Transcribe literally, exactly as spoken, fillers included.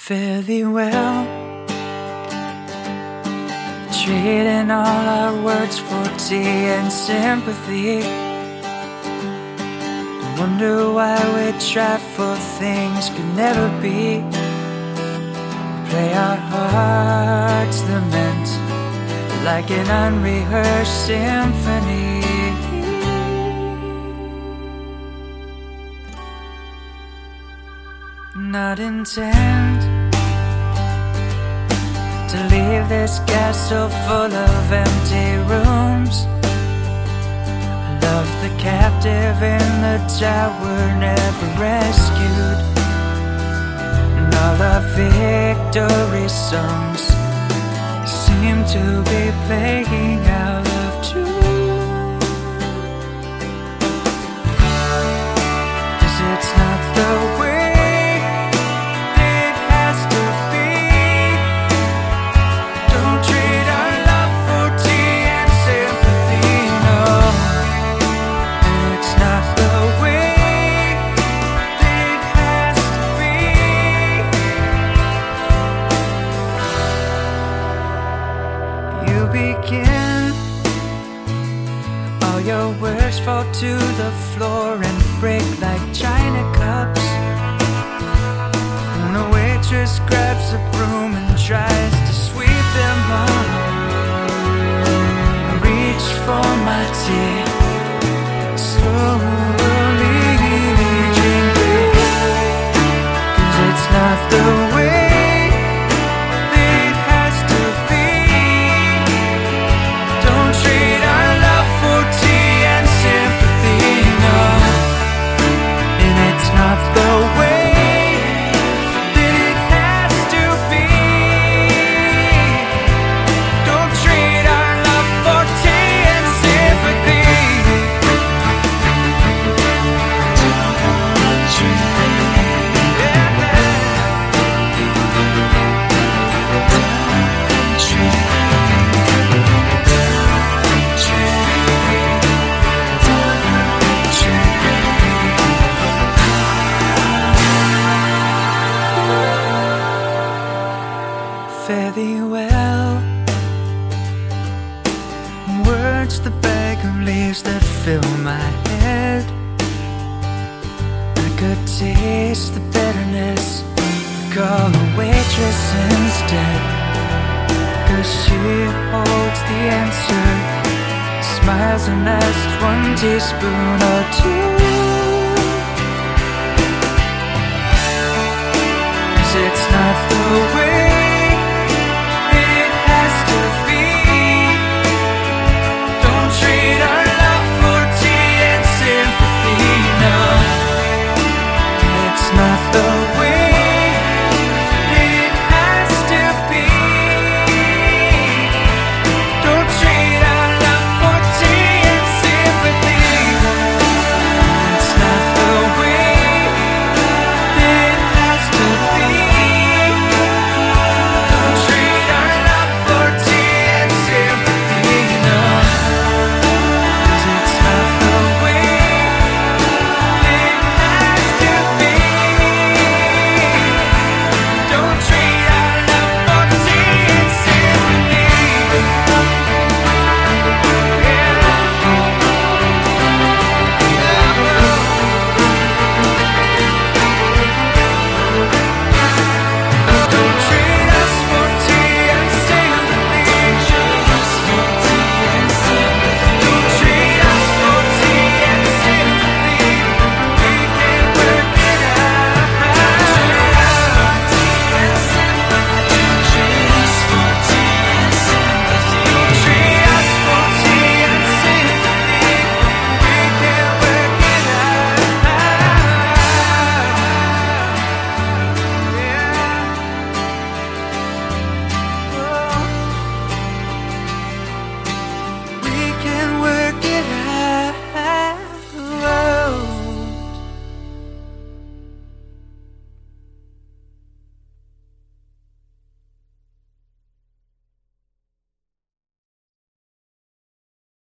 Fare thee well, trading all our words for tea and sympathy. I wonder why we try for things could never be. We play our hearts lament like an unrehearsed symphony. Not intend to leave this castle full of empty rooms. I love the captive in the tower, never rescued. And all our victory songs seem to be playing out of tune. 'Cause it's not the way begin. All your words fall to the floor and break like china cups. When a waitress grabs a broom and tries to sweep them up, I reach for my tea, slowly drink it. 'Cause it's not the way fare thee well. Words the bag of leaves that fill my head. I could taste the bitterness, call a waitress instead. 'Cause she holds the answer, smiles and asks one teaspoon or two. 'Cause it's not the way